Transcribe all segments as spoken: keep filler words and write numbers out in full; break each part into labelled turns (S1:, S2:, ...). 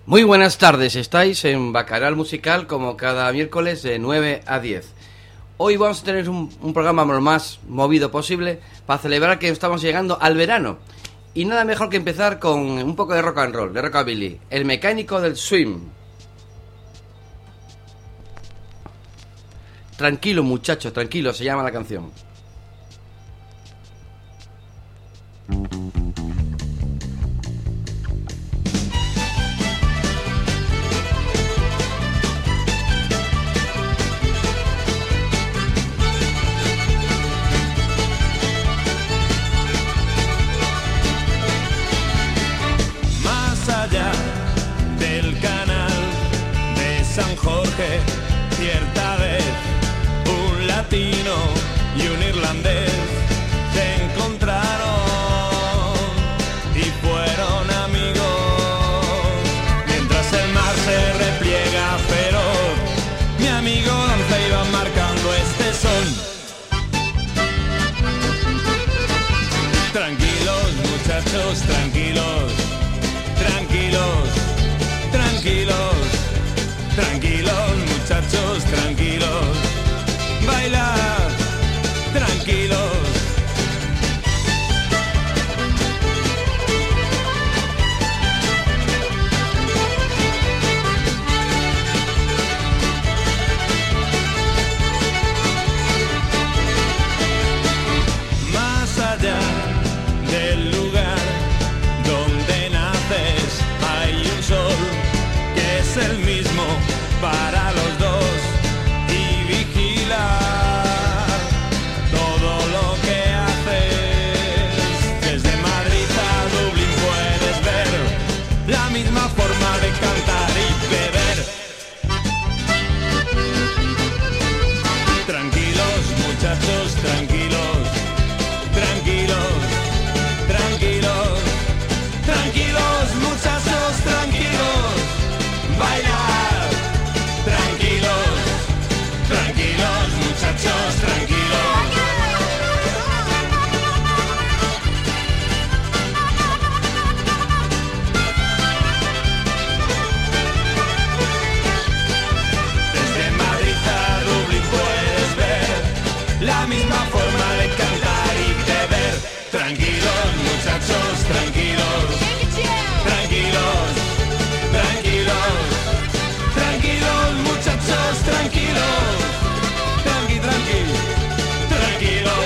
S1: Muy buenas tardes, estáis en Bacanal Musical como cada miércoles de nueve a diez. Hoy vamos a tener un, un programa lo más movido posible para celebrar que estamos llegando al verano. Y nada mejor que empezar con un poco de rock and roll, de rockabilly, El mecánico del swing. Tranquilo muchacho, tranquilo, se llama la canción.
S2: Del canal de San Jorge, cierta vez un latino y un irlandés se encontraron y fueron amigos. Mientras el mar se repliega feroz, mi amigo danza y va marcando este son. Tranquilos muchachos, tranquilos. Tranquilos, tranquilos, tranquilos muchachos, tranquilos, bailad, tranquilos. Más allá del lugar donde naces hay un sol que es el mismo para los dos y vigila todo lo que haces. Desde Madrid a Dublín puedes ver la misma forma de cantar y beber. Tranquilos muchachos, tranquilos, tranquilos, tranquilos. Tranquilos muchachos, tranquilos, bailar. Tranquilos, tranquilos muchachos, tranquilos. Desde Madrid a Dublín puedes ver la misma forma de cantar y de ver. Tranquilos muchachos, tranquilos. Tranquilos, tranquilos, tranquilos muchachos, tranquilos, tranqui, tranqui, tranquilos.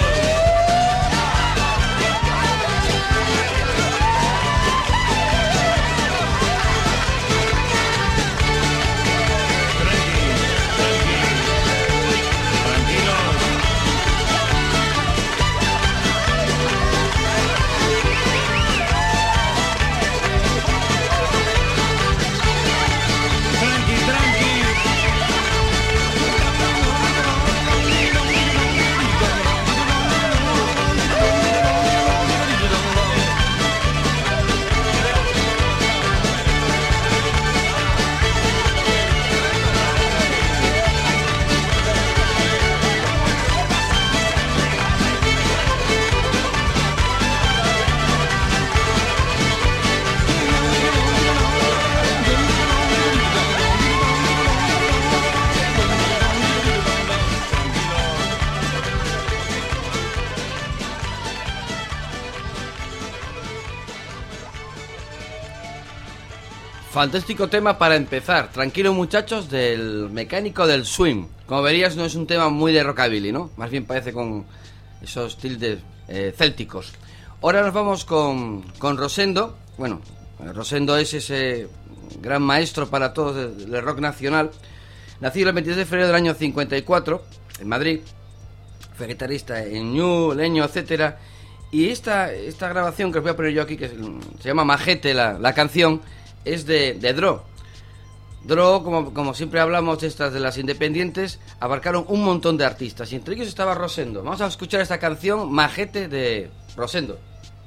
S1: Fantástico tema para empezar. Tranquilo muchachos, del mecánico del swing. Como verías, no es un tema muy de rockabilly, ¿no? Más bien parece con esos tildes eh, célticos. Ahora nos vamos con, con Rosendo. Bueno, Rosendo es ese gran maestro para todos del, del rock nacional. Nacido el veintidós de febrero del año cincuenta y cuatro en Madrid. Fue guitarrista en Ñu, Leño, etcétera. Y esta, esta grabación que os voy a poner yo aquí, que se llama Majete, la, la canción, es de, de Dro. Dro, como, como siempre hablamos de estas de las independientes, abarcaron un montón de artistas y entre ellos estaba Rosendo. Vamos a escuchar esta canción, Majete, de Rosendo.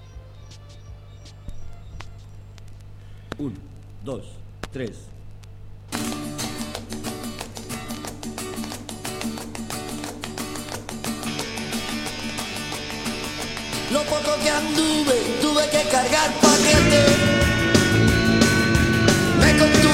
S3: Un, dos, tres.
S4: Lo poco que anduve, tuve que cargar paquete. Me contuve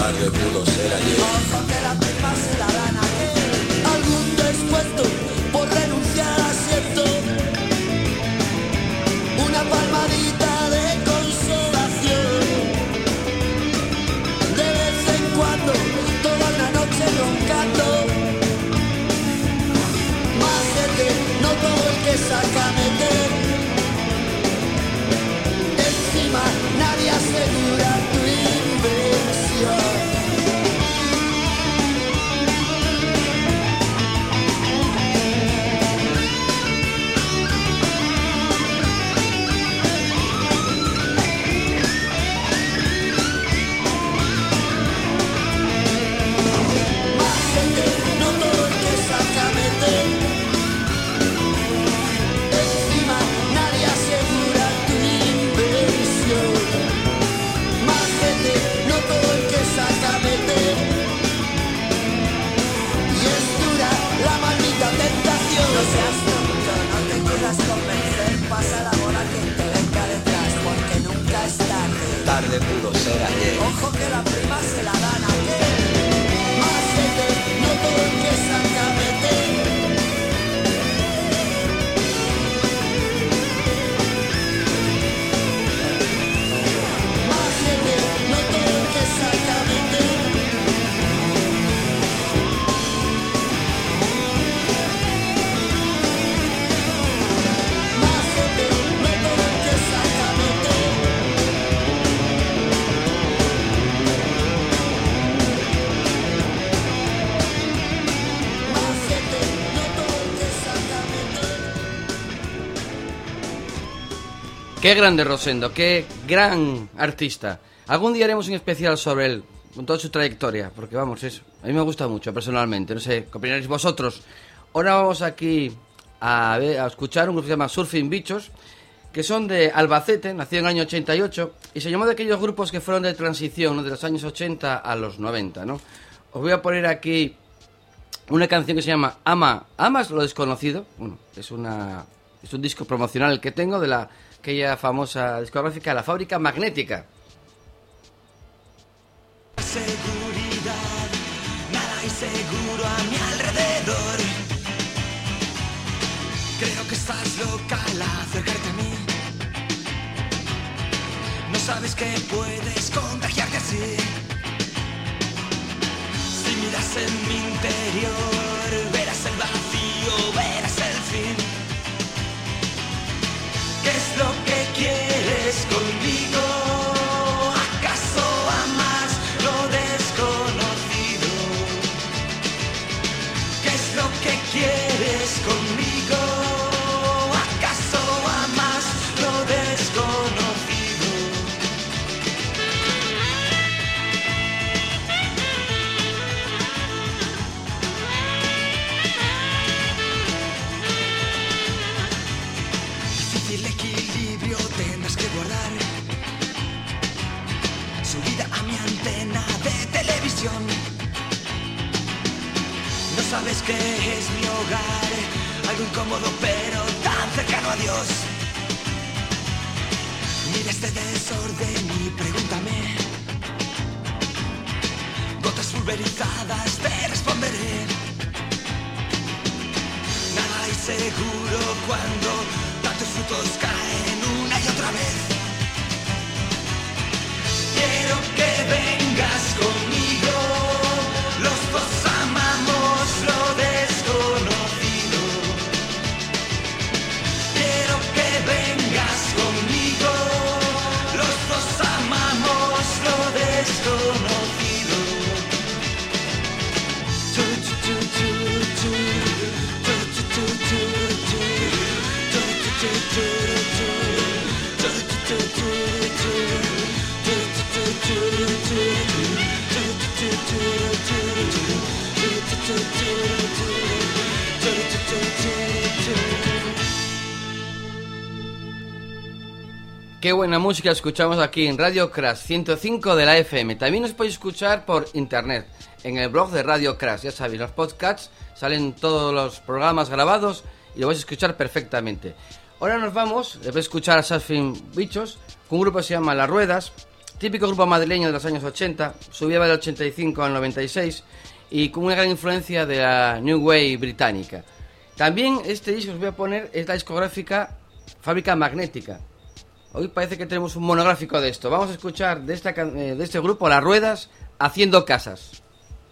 S5: tarde pudo ser ayer.
S4: Ojo que la prima se la dan a aquel. Algún despuesto por renunciar al asiento. Una palmadita de consolación. De vez en cuando, toda una noche roncando. Más gente, no todo el que saca a meter. Encima nadie asegura tu inversión. Convencer, pasa la bola que te venga detrás, porque nunca es tarde.
S5: Tarde pudo ser ayer.
S4: Ojo que la prima se la dan a aquel. Más gente, no todo el que saca meter. Más gente, no todo el que saca meter.
S1: Qué grande Rosendo, qué gran artista. Algún día haremos un especial sobre él, con toda su trayectoria, porque vamos, es, a mí me gusta mucho personalmente, no sé, ¿qué opináis vosotros? Ahora vamos aquí a, ver, a escuchar un grupo que se llama Surfing Bichos, que son de Albacete, nació en el año ochenta y ocho, y se llamó de aquellos grupos que fueron de transición, ¿no? De los años ochenta a los noventa, ¿no? Os voy a poner aquí una canción que se llama Ama, ¿Amas lo desconocido? Bueno, es una es un disco promocional que tengo de la aquella famosa discográfica La Fábrica Magnética.
S2: Seguridad, nada inseguro a mi alrededor. Creo que estás loca al acercarte a mí. No sabes que puedes contagiarte así. Si miras en mi interior, verás el vacío, verás el fin. ¿Qué es lo que quieres conmigo? ¿Acaso amas lo desconocido? ¿Qué es lo que quieres conmigo? ¿Acaso amas lo desconocido? Difícil equilibrio tendrás que guardar. Subida a mi antena de televisión. No sabes que es mi hogar, algo incómodo pero tan cercano a Dios. Mira este desorden y pregúntame. Gotas pulverizadas te responderé. Nada hay seguro cuando tantos frutos caen una y otra vez. Quiero que vengas conmigo, los dos amamos lo desconocido. Quiero que vengas conmigo, los dos amamos lo desconocido. Tu, tu, tu, tu, tu, tu, tu, tu, tu, tu.
S1: Qué buena música escuchamos aquí en Radio Crash ciento cinco de la F M. También nos podéis escuchar por internet, en el blog de Radio Crash. Ya sabéis, los podcasts salen todos los programas grabados y lo vais a escuchar perfectamente. Ahora nos vamos, les voy a escuchar a Surfing Bichos, con un grupo que se llama Las Ruedas, típico grupo madrileño de los años ochenta, subía del ochenta y cinco al noventa y seis y con una gran influencia de la New Wave británica. También este disco que os voy a poner es la discográfica Fábrica Magnética. Hoy parece que tenemos un monográfico de esto. Vamos a escuchar de, esta, de este grupo, Las Ruedas, Haciendo Casas.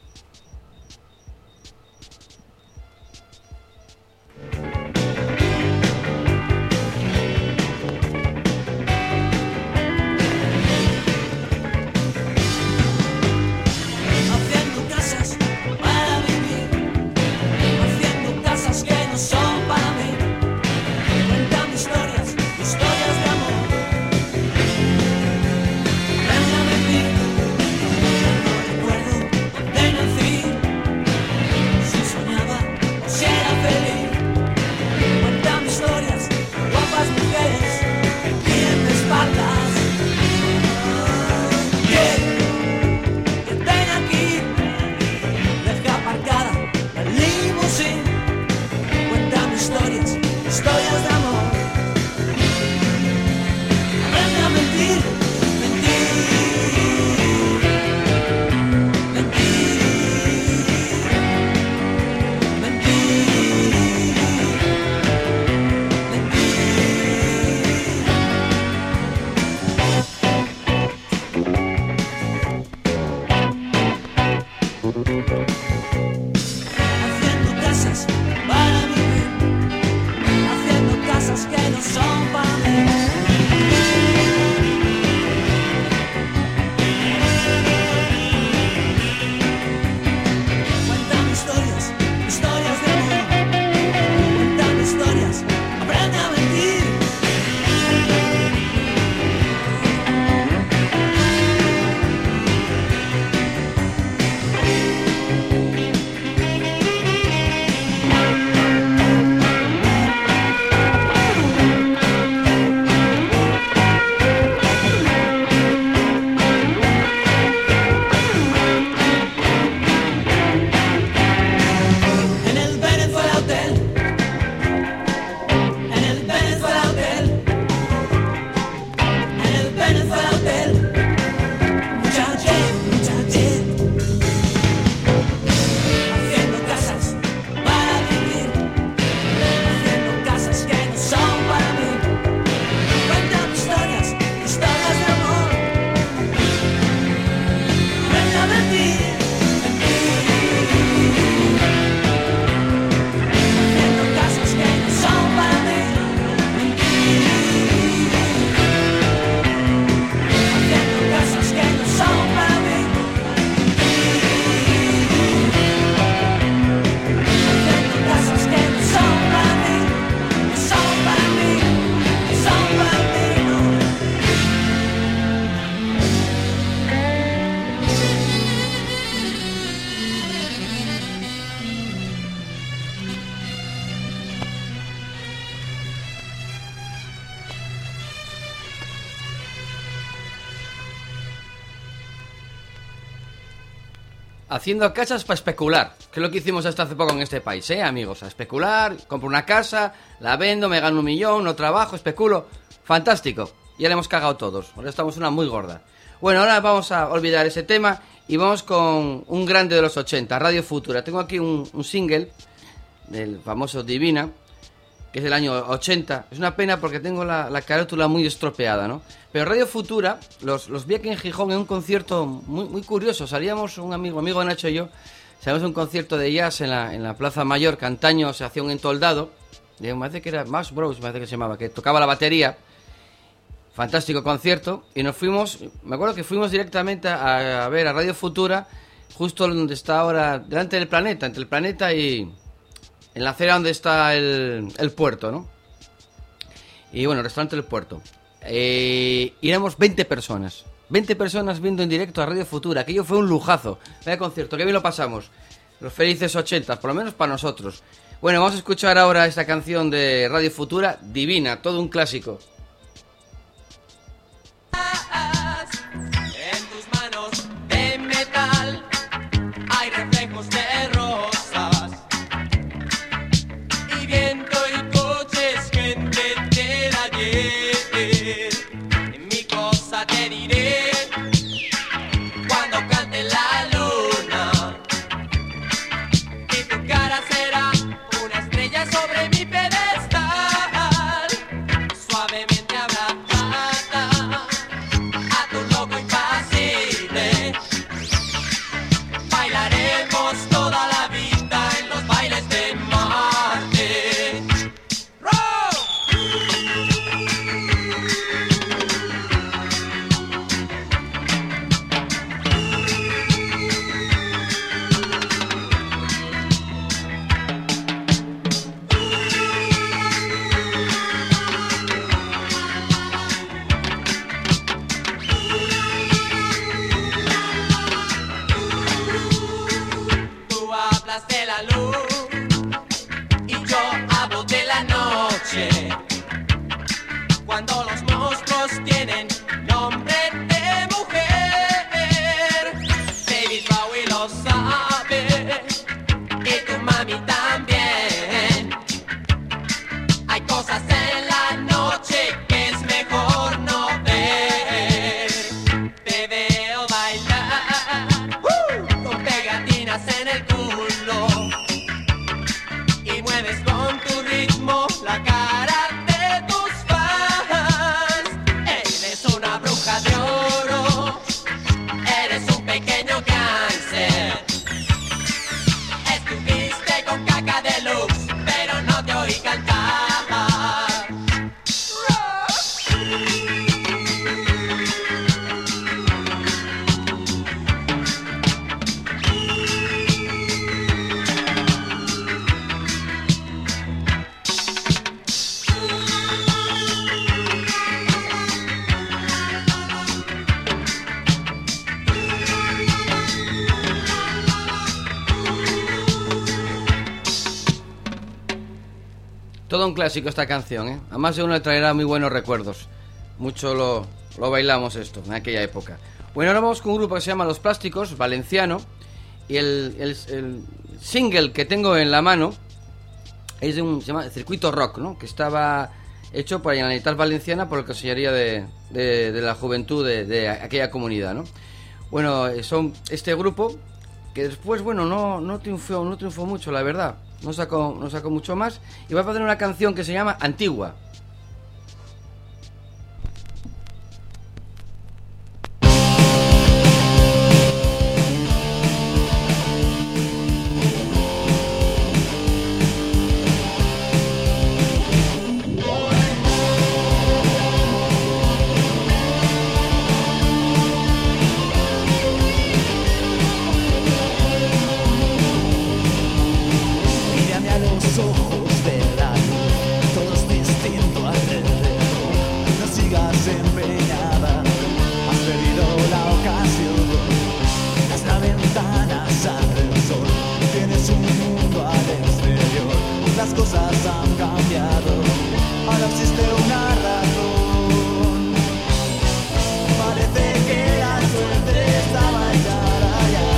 S1: Haciendo casas para especular, que es lo que hicimos hasta hace poco en este país, ¿eh, amigos? A especular, compro una casa, la vendo, me gano un millón, no trabajo, especulo. Fantástico. Ya le hemos cagado todos, ahora estamos una muy gorda. Bueno, ahora vamos a olvidar ese tema y vamos con un grande de los ochenta, Radio Futura. Tengo aquí un, un single del famoso Divina, que es del año ochenta. Es una pena porque tengo la, la carátula muy estropeada, ¿no? Pero Radio Futura, los, los vi aquí en Gijón en un concierto muy, muy curioso. Salíamos, un amigo, amigo de Nacho y yo, salimos a un concierto de jazz en la, en la Plaza Mayor, que antaño se hacía un entoldado. Me parece que era Max Bros, me parece que se llamaba, que tocaba la batería. Fantástico concierto. Y nos fuimos, me acuerdo que fuimos directamente a, a ver a Radio Futura, justo donde está ahora, delante del Planeta, entre el Planeta y en la acera donde está el, el puerto, ¿no? Y bueno, el restaurante del puerto. Eh, y éramos veinte personas. veinte personas viendo en directo a Radio Futura. Aquello fue un lujazo. Vaya concierto, que bien lo pasamos. Los felices ochenta, por lo menos para nosotros. Bueno, vamos a escuchar ahora esta canción de Radio Futura, Divina, todo un clásico.
S6: En tus manos de metal hay reflejos de rosas y viento y coches, gente del ayer. En mi cosa te diré. nombre de mujer. David Bowie lo sabe y tu mami también. Hay cosas en la noche que es mejor no ver. Te veo bailar uh, con pegatinas en el culo y mueves con tu ritmo la cara de tus fans. Eres una bruja de oro, eres un pequeño cáncer. Estuviste con caca deluxe, pero no te oí cantar.
S1: Todo un clásico esta canción, ¿eh? A más de uno le traerá muy buenos recuerdos. Mucho lo, lo bailamos esto en aquella época. Bueno, ahora vamos con un grupo que se llama Los Plásticos, valenciano. Y el, el, el single que tengo en la mano es de un, se llama Circuito Rock, ¿no? Que estaba hecho por la Generalitat Valenciana, por la Consellería de, de, de la Juventud de, de aquella comunidad, ¿no? Bueno, son este grupo que después, bueno, no, no triunfó, no triunfó mucho, la verdad. No sacó, no sacó mucho más. Y voy a poner una canción que se llama Antigua.
S4: Mírame a los ojos de la luz, todos distintos alrededor. No sigas empeñada, has perdido la ocasión. Haz la ventanas al sol, tienes un mundo al exterior. Las cosas han cambiado, ahora existe una razón. Parece que la suerte estaba echada ya,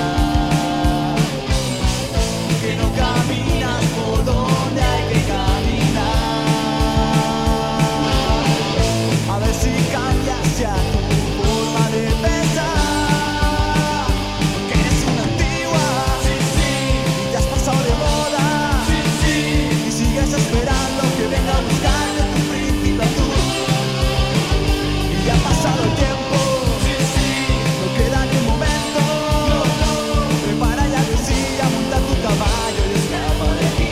S4: que no caminas por donde hay que caminar. A ver si cambias ya tu forma de pensar, que eres una antigua, sí, sí, y te has pasado de moda, sí, sí, y sigues esperando que venga a buscarte tu príncipe azul. Y ya ha pasado el tiempo, sí, sí, no queda ni un momento, no, no. Prepara ya tu silla, monta tu caballo y escapa de aquí.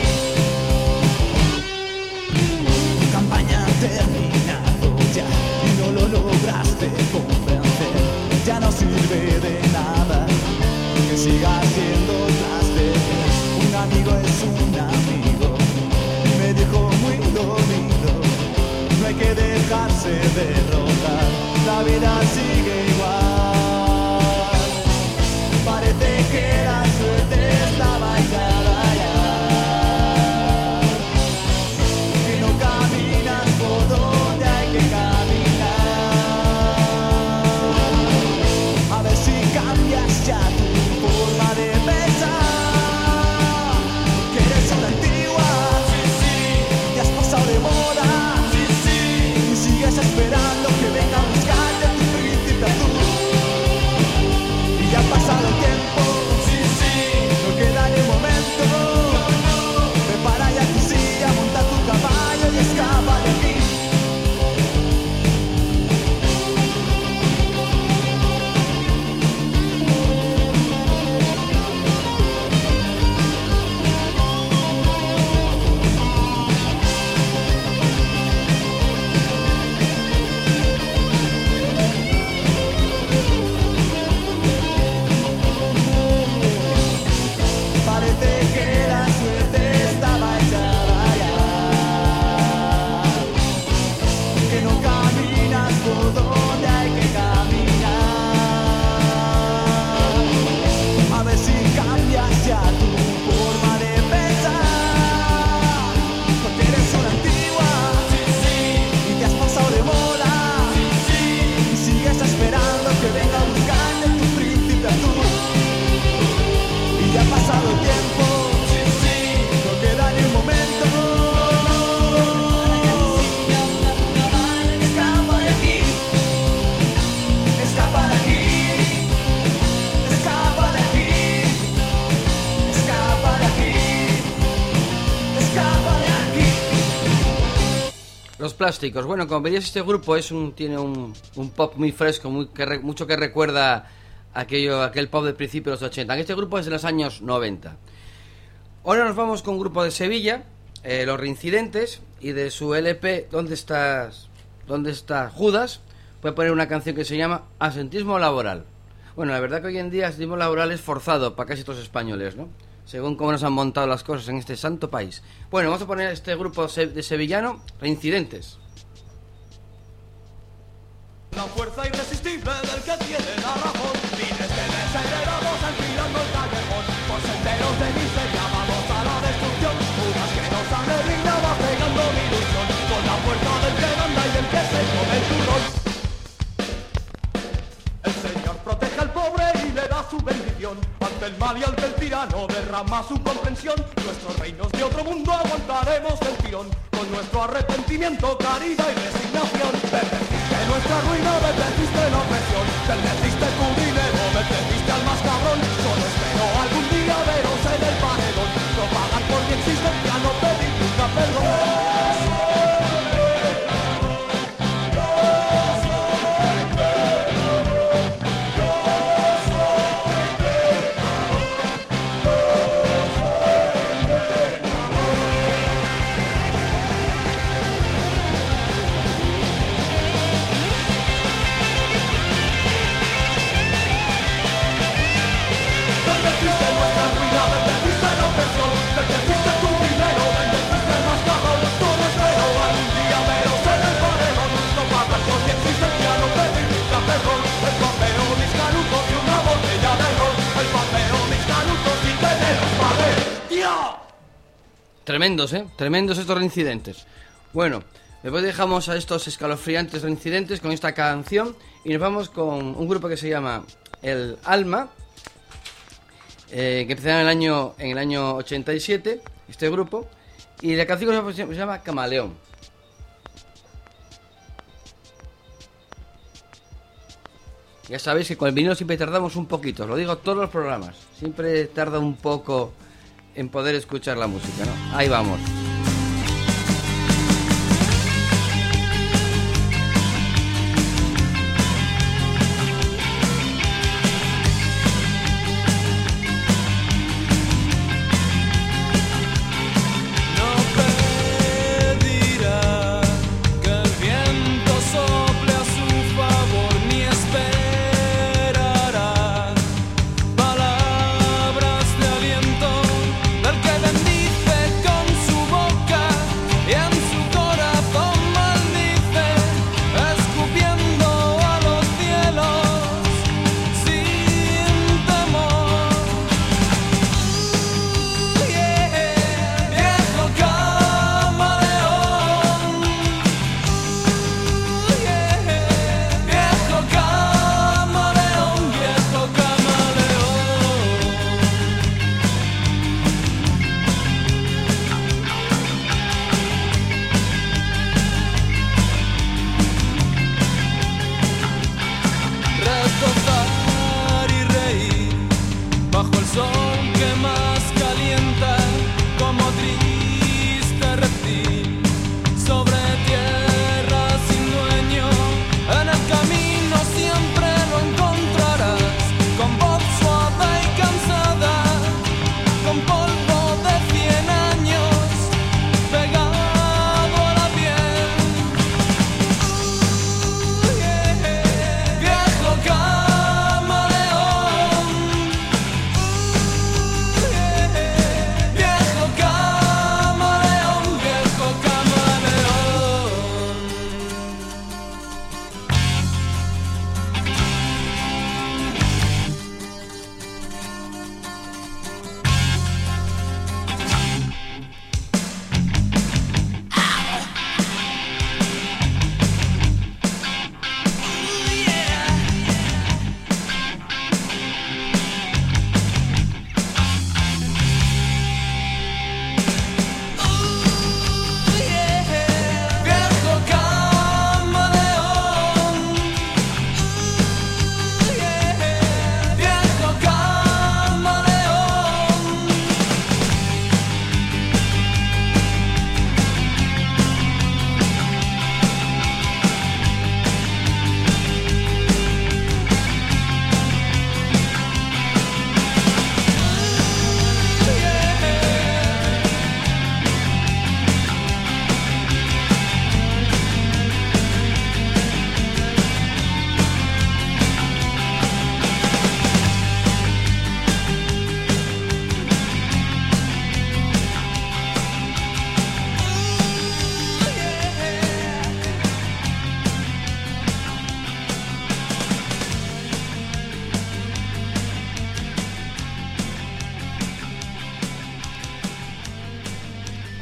S4: Tu campaña ha terminado ya y no lo lograste convencer. Ya no sirve de nada que sigas siendo tras de él. Un amigo es un amigo, me dijo muy dolido. No hay que dejarse derrotar, la vida sigue igual. Parece que la suerte estaba echada ya, que no caminas por donde hay que caminar. A ver si cambias ya tu forma de pensar, que eres una antigua, sí, sí, te has pasado de moda, sí, sí, y sigues esperando que venga a buscarte tu príncipe azul.
S1: Plásticos. Bueno, como verías, este grupo es un tiene un, un pop muy fresco, muy que re, mucho que recuerda aquello aquel pop de principios de los ochenta. Este grupo es de los años noventa. Ahora nos vamos con un grupo de Sevilla, eh, Los Reincidentes, y de su L P ¿Dónde estás? ¿Dónde está Judas? Voy a poner una canción que se llama Asentismo Laboral. Bueno, la verdad que hoy en día el asentismo laboral es forzado para casi todos los españoles, ¿no? Según cómo nos han montado las cosas en este santo país. Bueno, vamos a poner este grupo de sevillano, Reincidentes.
S6: La fuerza irresistible del que tiene la razón. Miles de degenerados enfilando el callejón, por senderos de miseria vamos a la destrucción. Unas que nos han eliminado pegando mi ilusión, con la fuerza del que manda y del que se come el turrón. El Señor protege al pobre y le da su bendición. Ante el mal y ante el tirano derrama su comprensión. Nuestros reinos de otro mundo aguantaremos el tirón, con nuestro arrepentimiento, caridad y resignación. Bendeciste nuestra ruina, bendeciste la opresión, bendeciste tu dinero, bendeciste al más cabrón. Solo espero algún día veros en el paredón. No pagan por mi existencia, no pedí nunca perdón.
S1: Tremendos, ¿eh? Tremendos estos reincidentes. Bueno, después dejamos a estos escalofriantes reincidentes con esta canción y nos vamos con un grupo que se llama El Alma, eh, que empezaron en el año en el año ochenta y siete, este grupo, y la canción se llama Camaleón. Ya sabéis que con el vinilo siempre tardamos un poquito, os lo digo todos los programas, siempre tarda un poco en poder escuchar la música, ¿no? Ahí vamos.
S6: Su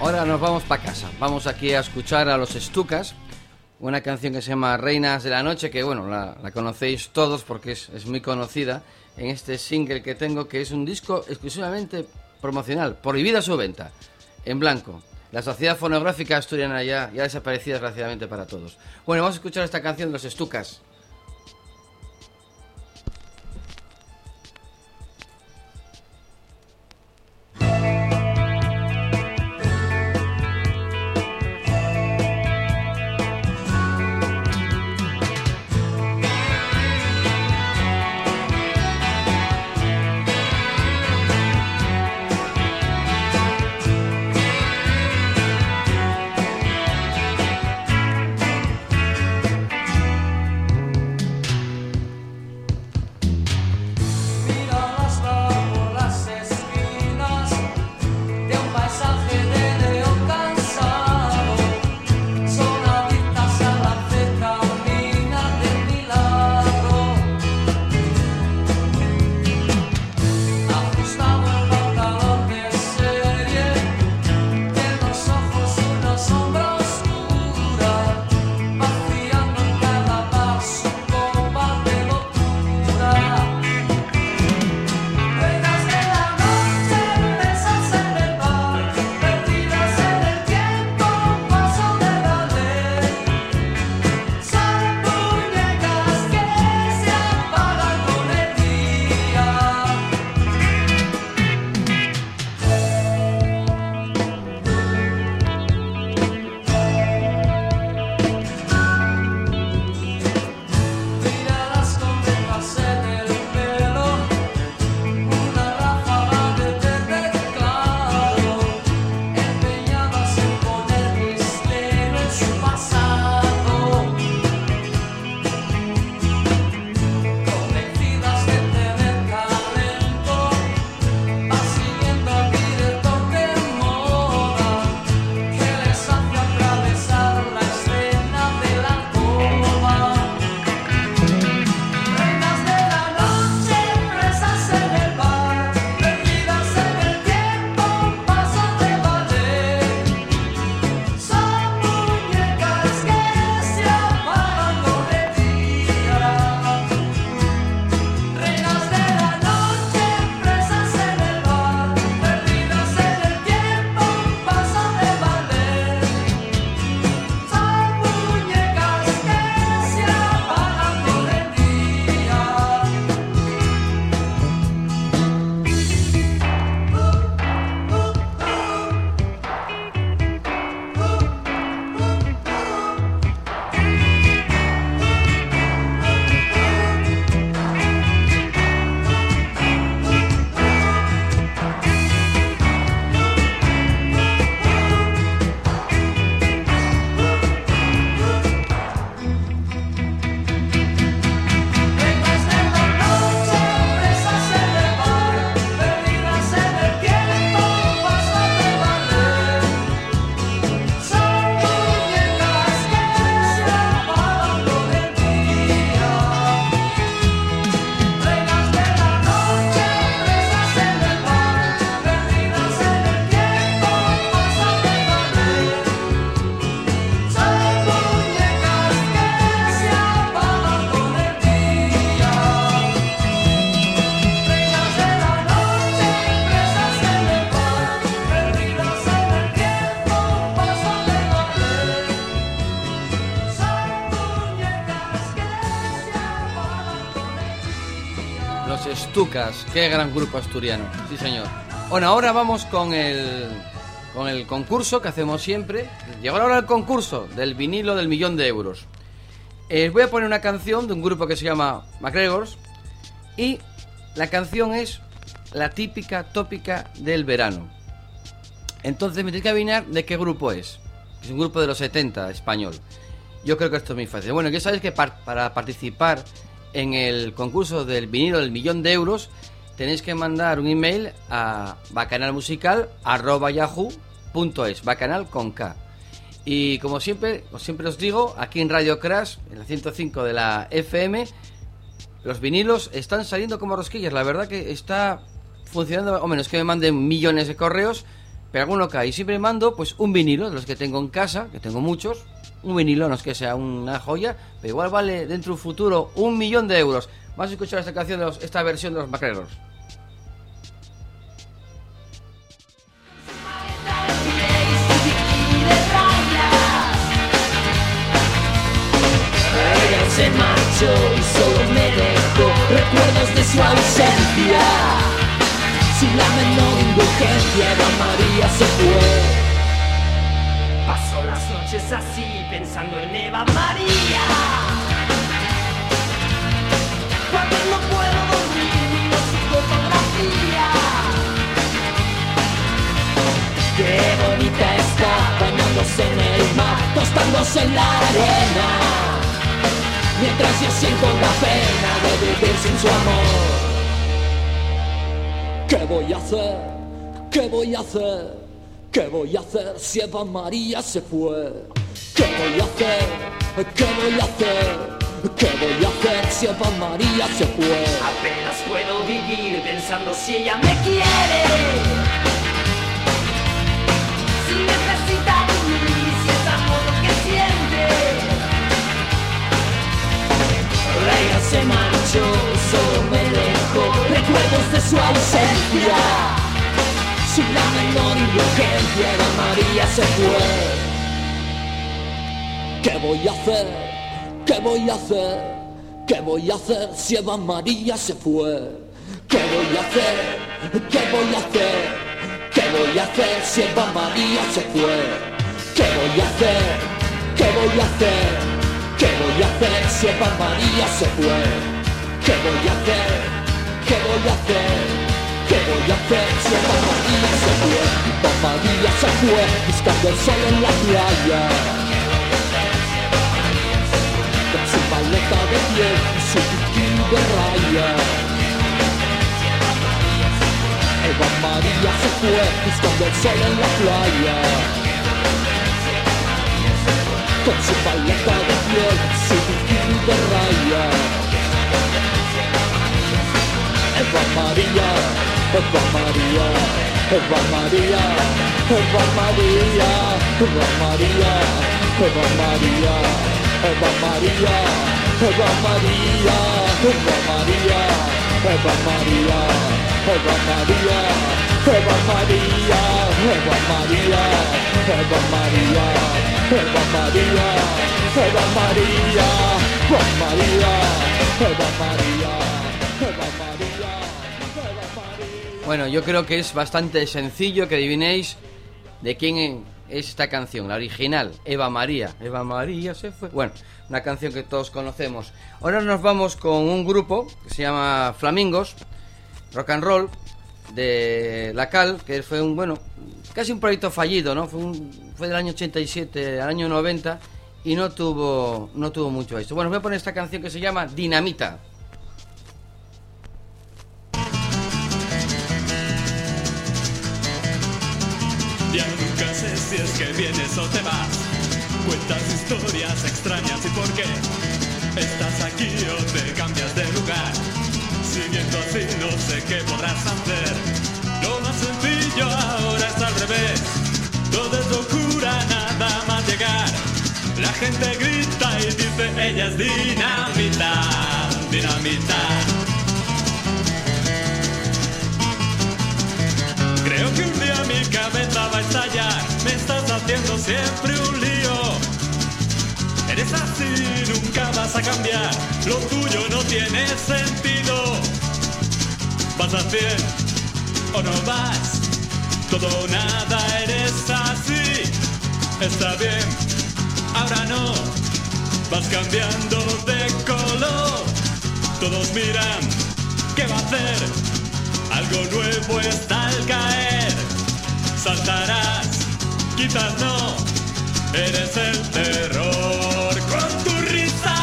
S1: Ahora nos vamos para casa. Vamos aquí a escuchar a los Stukas, una canción que se llama Reinas de la Noche, que bueno, la, la conocéis todos porque es, es muy conocida en este single que tengo, que es un disco exclusivamente promocional, prohibida su venta, en blanco. La Sociedad Fonográfica Asturiana ya, ya desaparecida desgraciadamente para todos. Bueno, vamos a escuchar esta canción de los Stukas. Stukas, qué gran grupo asturiano, sí señor. Bueno, ahora vamos con el con el concurso que hacemos siempre. Llegó la hora del concurso del vinilo del millón de euros. Eh, voy a poner una canción de un grupo que se llama MacGregors y la canción es la típica tópica del verano. Entonces me tenéis que adivinar de qué grupo es. Es un grupo de los setenta, español. Yo creo que esto es muy fácil. Bueno, ya sabéis que par- para participar en el concurso del vinilo del millón de euros tenéis que mandar un email a bacanalmusical arroba yahoo punto es, bacanal con K. Y como siempre, siempre os digo, aquí en Radio Crash, en la ciento cinco de la F M, los vinilos están saliendo como rosquillas. La verdad que está funcionando, o menos que me manden millones de correos, pero alguno cae. Y siempre mando pues un vinilo, de los que tengo en casa, que tengo muchos. Un vinilo, no es que sea una joya, pero igual vale dentro de un futuro un millón de euros. Vamos a escuchar esta canción, de los, esta versión de los Macreros.
S7: Ella se marchó y solo me dejó recuerdos de su ausencia. Sin la menor indulgencia, Eva María se fue. Paso las noches así, pensando en Eva María. Cuando no puedo dormir, miro su fotografía. Qué bonita está, bañándose en el mar, tostándose en la arena. Mientras yo siento la pena de vivir sin su amor. ¿Qué voy a hacer? ¿Qué voy a hacer? ¿Qué voy a hacer si Eva María se fue? ¿Qué voy a hacer? ¿Qué voy a hacer? ¿Qué voy a hacer si Eva María se fue? Apenas puedo vivir pensando si ella me quiere. Si necesita de mí, si es amor lo que siente. Ella se marchó, solo me dejó recuerdos de su ausencia. Sin la menor indulgencia, Eva María se fue. ¿Qué voy a hacer? ¿Qué voy a hacer? ¿Qué voy a hacer si Eva María se fue? ¿Qué voy a hacer? ¿Qué voy a hacer? ¿Qué voy a hacer si Eva María se fue? ¿Qué voy a hacer? ¿Qué voy a hacer? ¿Qué voy a hacer si Eva María se fue? ¿Qué voy a hacer? ¿Qué voy a hacer? ¿Qué voy a hacer si Eva María se fue? Eva María se fue buscando el sol en la playa. Con su maleta de piel y su bikini de raya. Eva María se fue buscando el sol en la playa. Con su maleta de piel y su bikini de raya. Eva María, Eva María, Eva María, Eva María, Eva María, Eva María, Eva María, Eva María, Eva María, Eva María, Eva María, Eva María, Eva María, Eva María, Eva María, Eva María, Eva María, Eva María.
S1: Bueno, yo creo que es bastante sencillo que adivinéis de quién es esta canción, la original, Eva María. Eva María se fue. Bueno, una canción que todos conocemos. Ahora nos vamos con un grupo que se llama Flamingos, rock and roll, de La Cal, que fue un, bueno, casi un proyecto fallido, ¿no? Fue, un, fue del año ochenta y siete al año noventa y no tuvo, no tuvo mucho éxito. Bueno, os voy a poner esta canción que se llama Dinamita.
S2: Ya nunca sé si es que vienes o te vas. Cuentas historias extrañas y por qué estás aquí o te cambias de lugar. Siguiendo así no sé qué podrás hacer. Lo más sencillo ahora está al revés. Todo es locura nada más llegar. La gente grita y dice ella es dinamita, dinamita. Creo que un día mi cabeza va a estallar. Me estás haciendo siempre un lío. Eres así, nunca vas a cambiar. Lo tuyo no tiene sentido. ¿Vas a cien o no vas? Todo o nada, eres así. Está bien, ahora no. Vas cambiando de color. Todos miran, ¿qué va a hacer? Algo nuevo está al caer. Saltarás, quizás no. Eres el terror con tu risa.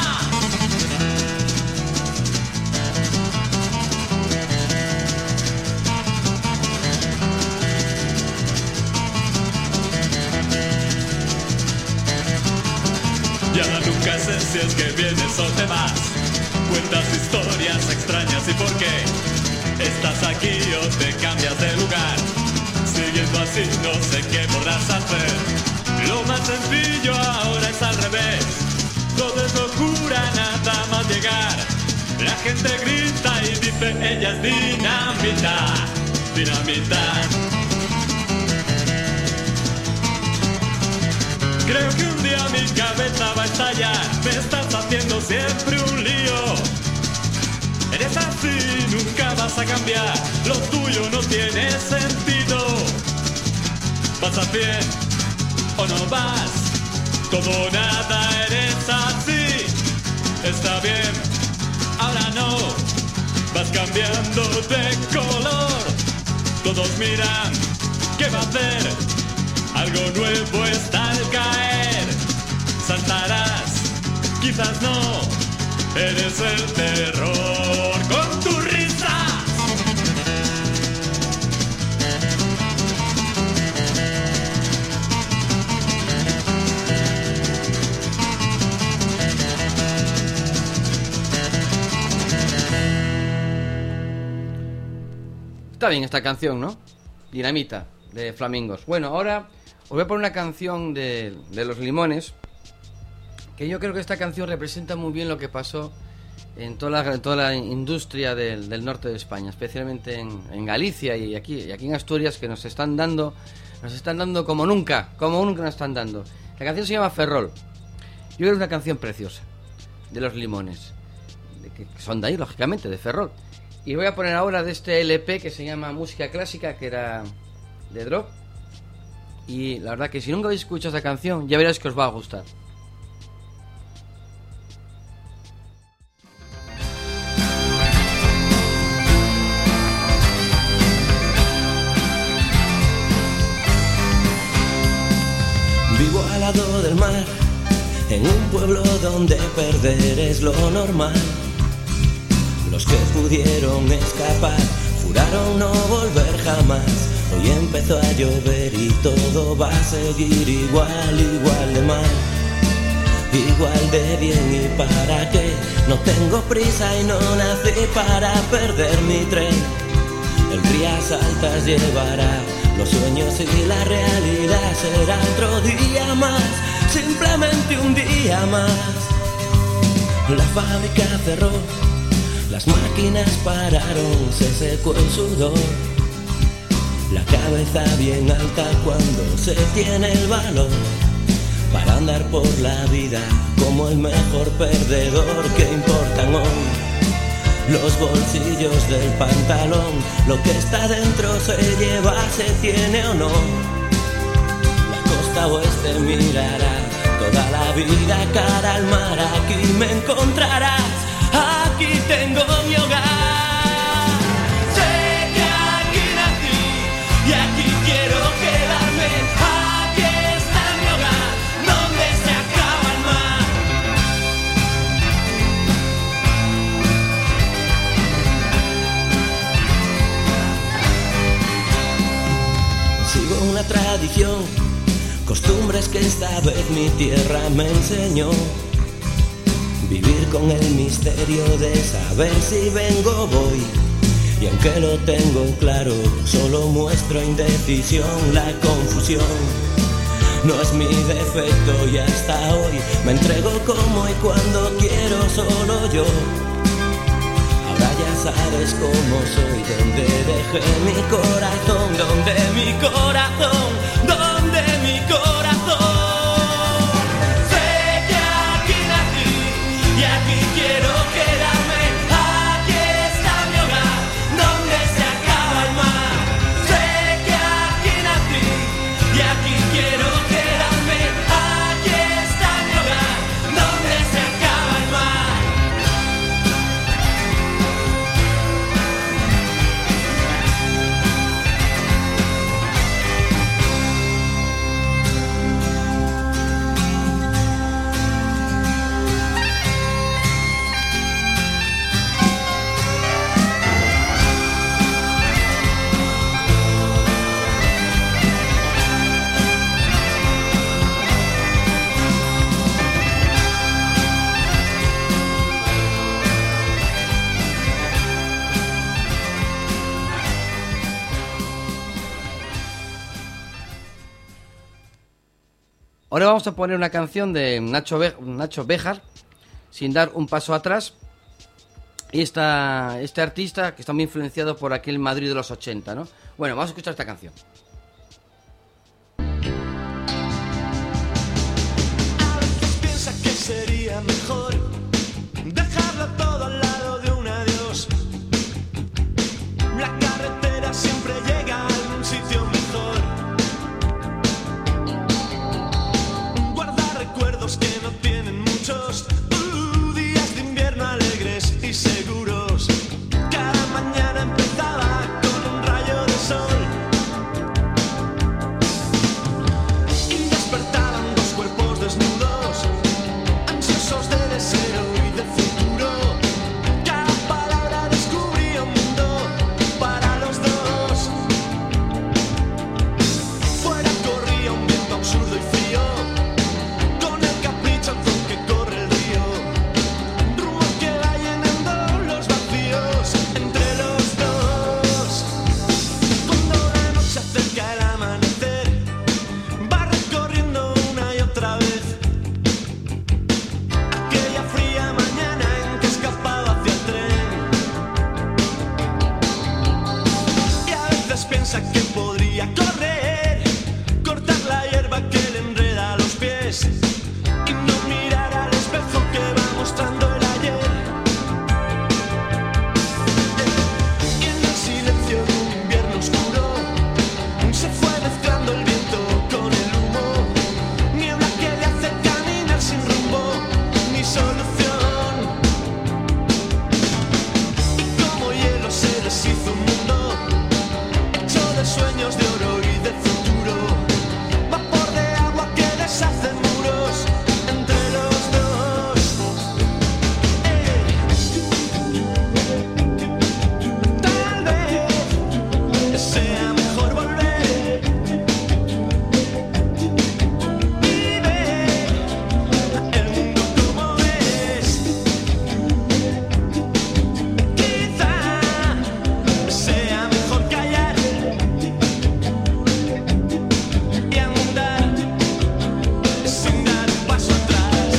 S2: Ya nunca sé si es que vienes o te vas. Cuentas historias extrañas y por qué estás aquí o te cambias de lugar. Siguiendo así no llegar. La gente grita y dice ella es dinamita, dinamita. Creo que un día mi cabeza va a estallar. Me estás haciendo siempre un lío. Eres así, nunca vas a cambiar. Lo tuyo no tiene sentido. ¿Vas a pie o no vas? Todo o nada, eres así. Está bien, ahora no. Vas cambiando de color. Todos miran, ¿qué va a hacer? Algo nuevo está al caer. Saltarás, quizás no. Eres el terror con tu risa.
S1: Está bien esta canción, ¿no? Dinamita, de Flamingos. Bueno, ahora os voy a poner una canción de, de Los Limones, que yo creo que esta canción representa muy bien lo que pasó en toda la, en toda la industria del, del norte de España, especialmente en, en Galicia y aquí, y aquí en Asturias, que nos están dando, nos están dando como nunca, como nunca nos están dando. La canción se llama Ferrol. Yo creo que es una canción preciosa, de Los Limones, de que son de ahí, lógicamente, de Ferrol. Y voy a poner ahora de este L P que se llama Música Clásica, que era de Drop. Y la verdad que si nunca habéis escuchado esta canción, ya veréis que os va a gustar.
S5: Vivo al lado del mar, en un pueblo donde perder es lo normal. Los que pudieron escapar juraron no volver jamás. Hoy empezó a llover y todo va a seguir igual, igual de mal, igual de bien. ¿Y para qué? No tengo prisa y no nací para perder mi tren. El Rías Altas llevará los sueños y la realidad. Será otro día más, simplemente un día más. La fábrica cerró, las máquinas pararon, se secó el sudor. La cabeza bien alta cuando se tiene el valor para andar por la vida como el mejor perdedor. ¿Qué importan hoy los bolsillos del pantalón? Lo que está dentro se lleva, se tiene o no. La costa oeste mirará toda la vida cara al mar. Aquí me encontrarás, aquí tengo mi hogar. Sé que aquí nací y aquí quiero quedarme. Aquí está mi hogar, donde se acaba el mar. Sigo una tradición, costumbres que esta vez mi tierra me enseñó. Vivir con el misterio de saber si vengo o voy. Y aunque lo tengo claro, solo muestro indecisión. La confusión no es mi defecto y hasta hoy me entrego como y cuando quiero, solo yo. Ahora ya sabes cómo soy, donde dejé mi corazón, donde mi corazón, donde mi corazón. Y aquí quiero quedarme, aquí está mi hogar, donde se acaba el mar. Sé que aquí nací y aquí quiero quedarme, aquí está mi hogar, donde se acaba el mar.
S1: Ahora vamos a poner una canción de Nacho, Be- Nacho Béjar, Sin dar un paso atrás, y esta, este artista que está muy influenciado por aquel Madrid de los ochenta, ¿no? Bueno, vamos a escuchar esta canción.
S8: A veces piensa que sería mejor dejarlo todo al lado de un adiós. La carretera siempre llega a algún sitio mejor. Guarda recuerdos que no tienen muchos. Uh, días de invierno alegres y seguros. Cada mañana empezaba con un rayo de sol. Y despertaban dos cuerpos desnudos, ansiosos de deseo y de futuro. Cada palabra descubría un mundo para los dos. Fuera corría un viento absurdo y frío, con el capricho con que corre el río. Rumor que va llenando los vacíos entre los dos. Cuando la noche acerca el amanecer, va recorriendo una y otra vez aquella fría mañana en que escapaba hacia el tren. Y a veces piensa que podría correr, cortar la hierba que le enreda los pies y no mirar al espejo que va mostrando el ayer. Y en el silencio de un invierno oscuro se fue mezclando el viento con el humo, niebla que le hace caminar sin rumbo ni solución. Y como hielo se deshizo un mundo hecho de sueños de oro y de futuro, vapor de agua que deshace muros entre los dos. Eh. Tal vez sea mejor volver y ver el mundo como es. Quizá sea mejor callar y andar sin dar un paso atrás.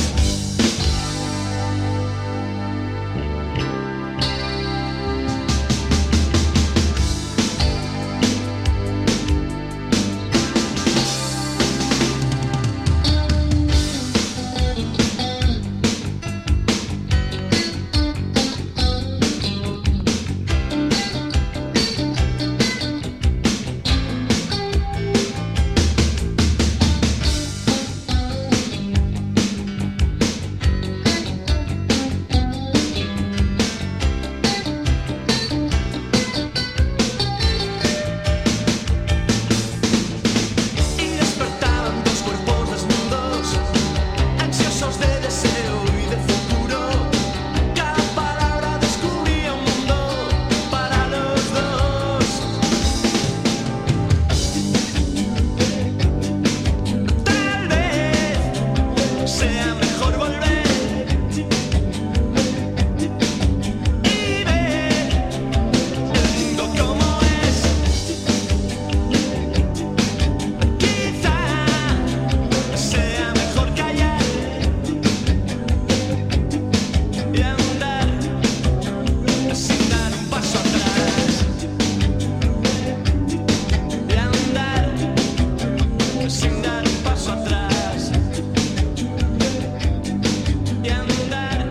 S8: Y despertaban dos cuerpos desnudos, ansiosos de deseo y de futuro. Cada palabra descubría un mundo para los dos. Tal vez sea mejor volver y ver el mundo como es. Quizá sea mejor callar y andar sin dar un paso atrás. Y andar sin dar un paso atrás. Y andar.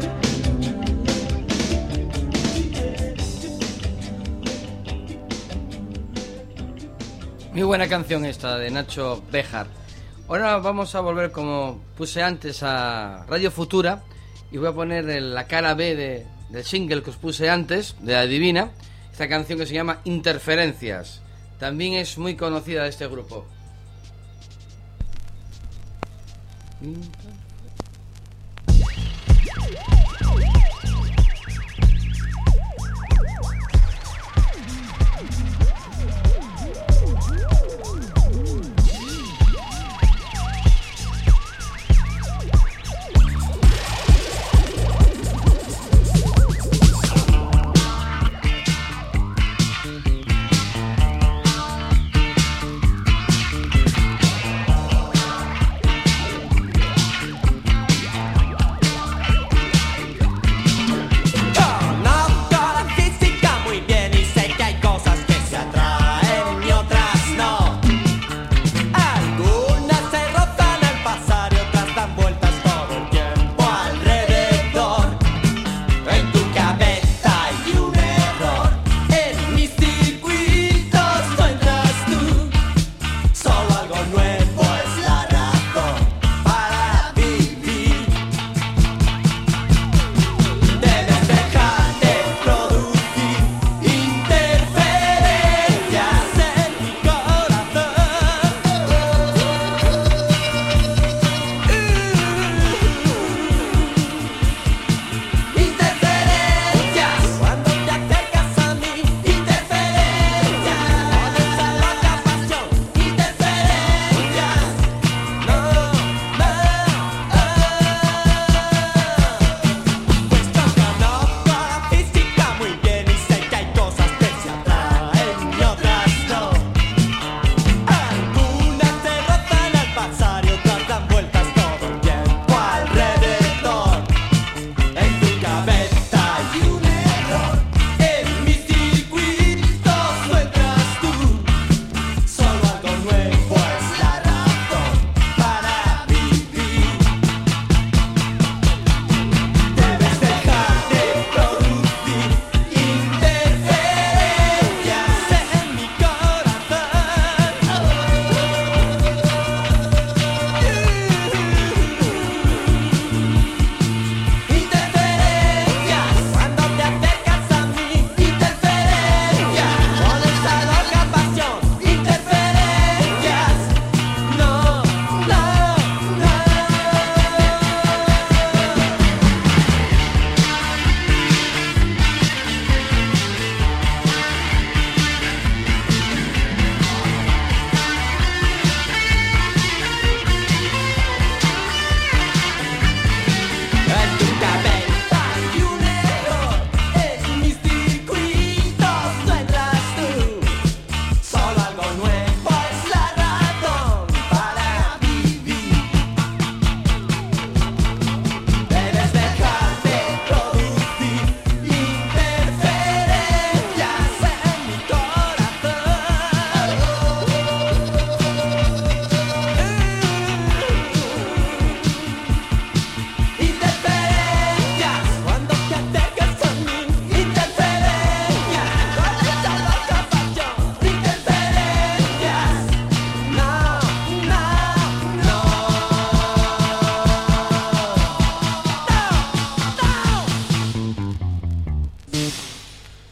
S1: Muy buena canción esta de Nacho Béjar. Ahora vamos a volver, como puse antes, a Radio Futura y voy a poner el- la cara B de, del single que os puse antes, de Adivina, esta canción que se llama Interferencias. También es muy conocida de este grupo.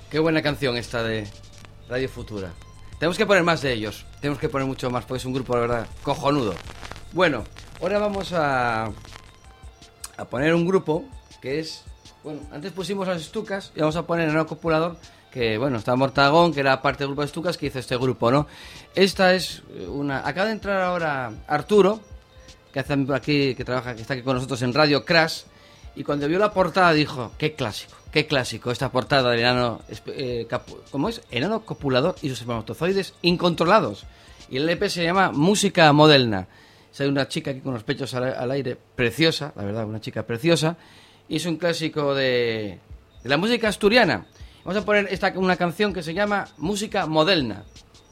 S1: Qué buena canción esta de Radio Futura. Tenemos que poner más de ellos. Tenemos que poner mucho más porque es un grupo, la verdad, cojonudo. Bueno, ahora vamos a, a poner un grupo que es... Bueno, antes pusimos a los Stukas y vamos a poner Enano Copulador, que bueno, está Mortagón, que era parte del grupo de Stukas, que hizo este grupo, ¿no? Esta es una... Acaba de entrar ahora Arturo, que hace aquí, que trabaja, que está aquí con nosotros en Radio Crash, y cuando vio la portada dijo, qué clásico, qué clásico, esta portada del enano, eh, capu, ¿cómo es? Enano Copulador y sus espermatozoides incontrolados. Y el L P se llama Música Moderna. Hay una chica aquí con los pechos al, al aire, preciosa, la verdad, una chica preciosa, y es un clásico de, de la música asturiana. Vamos a poner esta una canción que se llama Música Moderna.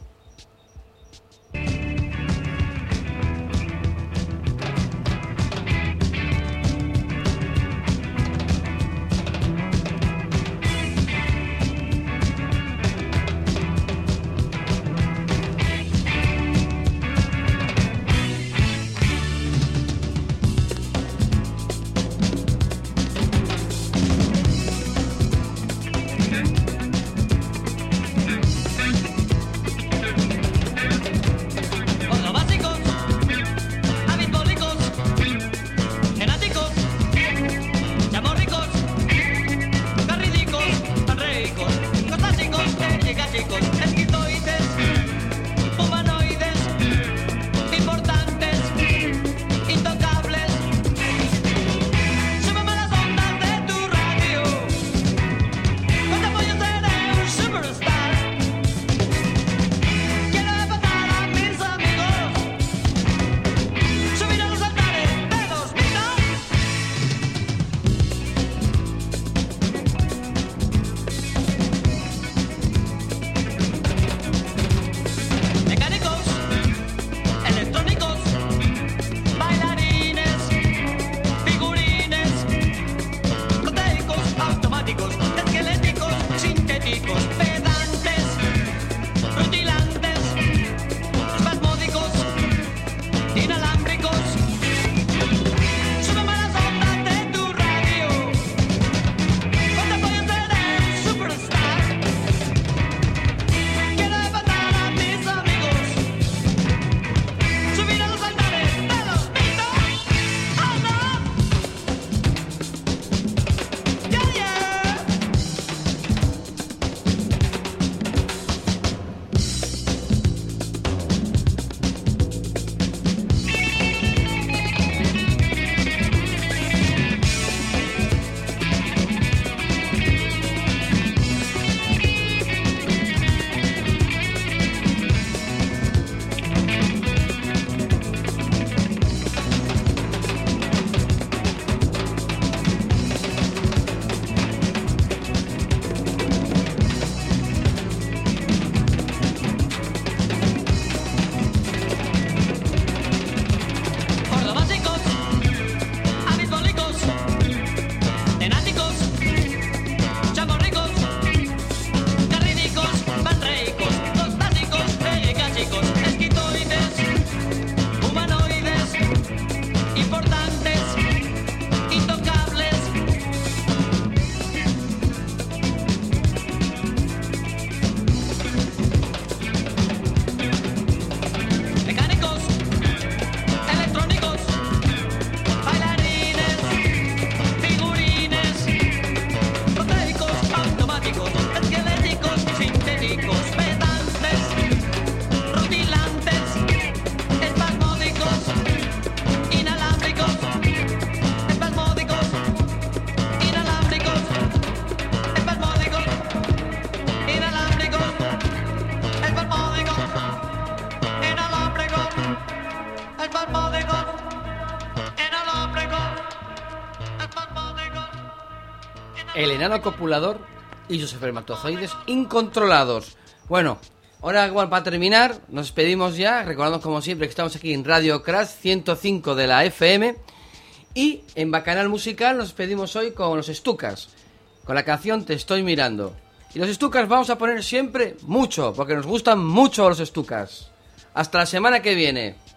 S1: El enano copulador y sus espermatozoides incontrolados. Bueno, ahora igual para terminar, nos despedimos ya, recordando como siempre que estamos aquí en Radio Crash ciento cinco de la F M. Y en Bacanal Musical nos despedimos hoy con los Stukas, con la canción Te estoy mirando. Y los Stukas vamos a poner siempre mucho, porque nos gustan mucho los Stukas. Hasta la semana que viene.